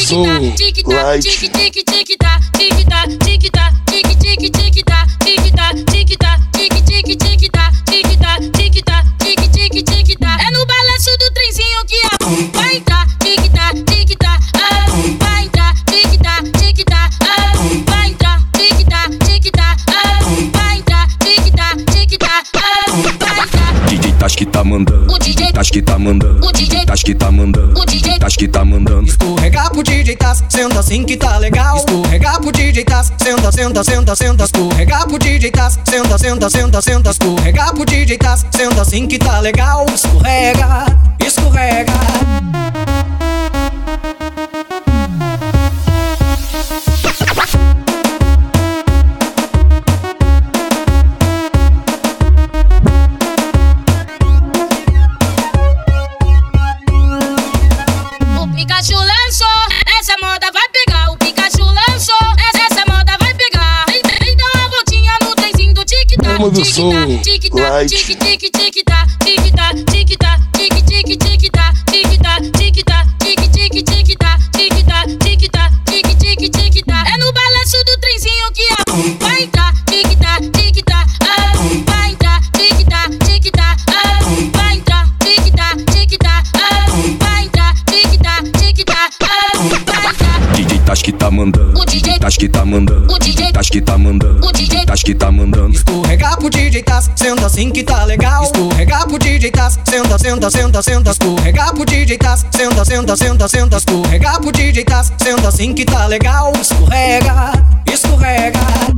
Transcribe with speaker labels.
Speaker 1: som, light.
Speaker 2: É no balanço do trenzinho que a vai entrar, tic-tac, tic-tac, vai entrar, tic-tac, tic-tac, vai entrar, tic-tac, tic-tac, vai entrar, tic-tac, tic-tac, vai entrar.
Speaker 3: DJ Taz que tá mandando,
Speaker 2: O DJ
Speaker 3: Taz que tá mandando,
Speaker 2: O DJ
Speaker 3: Taz que tá mandando,
Speaker 2: O DJ
Speaker 3: Taz que tá mandando.
Speaker 4: Escorregar pro DJ Taz, senta assim que tá legal. Escorregar pro DJ Taz, senta, senta, senta, senta. Escorregar pro DJ Taz, senta, senta, senta, senta. Escorregar pro DJ Taz, senta assim que tá legal. Escorrega, escorrega.
Speaker 2: O Pikachu lançou, essa moda vai pegar. O Pikachu lançou, essa moda vai pegar. Vem dar uma voltinha no trenzinho do tic-tac,
Speaker 1: Vamos do som,
Speaker 2: tic-tac,
Speaker 1: light.
Speaker 2: tic-tac, tic-tac, tic-tac, tic-tac, tic-tac, tic-tac, tic-tac, tic-tac, tic-tac, tic-tac, tic-tac, tic-tac, tic-tac, tic-tac. É no balanço do trenzinho que a vai entrar, tic-tac, tic-tac, vai entrar, tic-tac, tic-tac, vai entrar, tic-tac, tic-tac, vai entrar, tic-tac, tic-tac, vai entrar.
Speaker 3: DJ Taz que tá mandando,
Speaker 2: O DJ
Speaker 3: Taz que tá mandando,
Speaker 2: O DJ
Speaker 3: Taz que tá mandando,
Speaker 2: O DJ
Speaker 3: Taz que tá mandando.
Speaker 4: Escorregar pro DJ Taz, senta assim que tá legal. Escorregar pro DJ Taz, senta, senta, senta, senta. Escorregar pro DJ Taz, senta, senta, senta, senta. Escorregar pro DJ Taz, senta assim que tá legal. Escorrega, escorrega.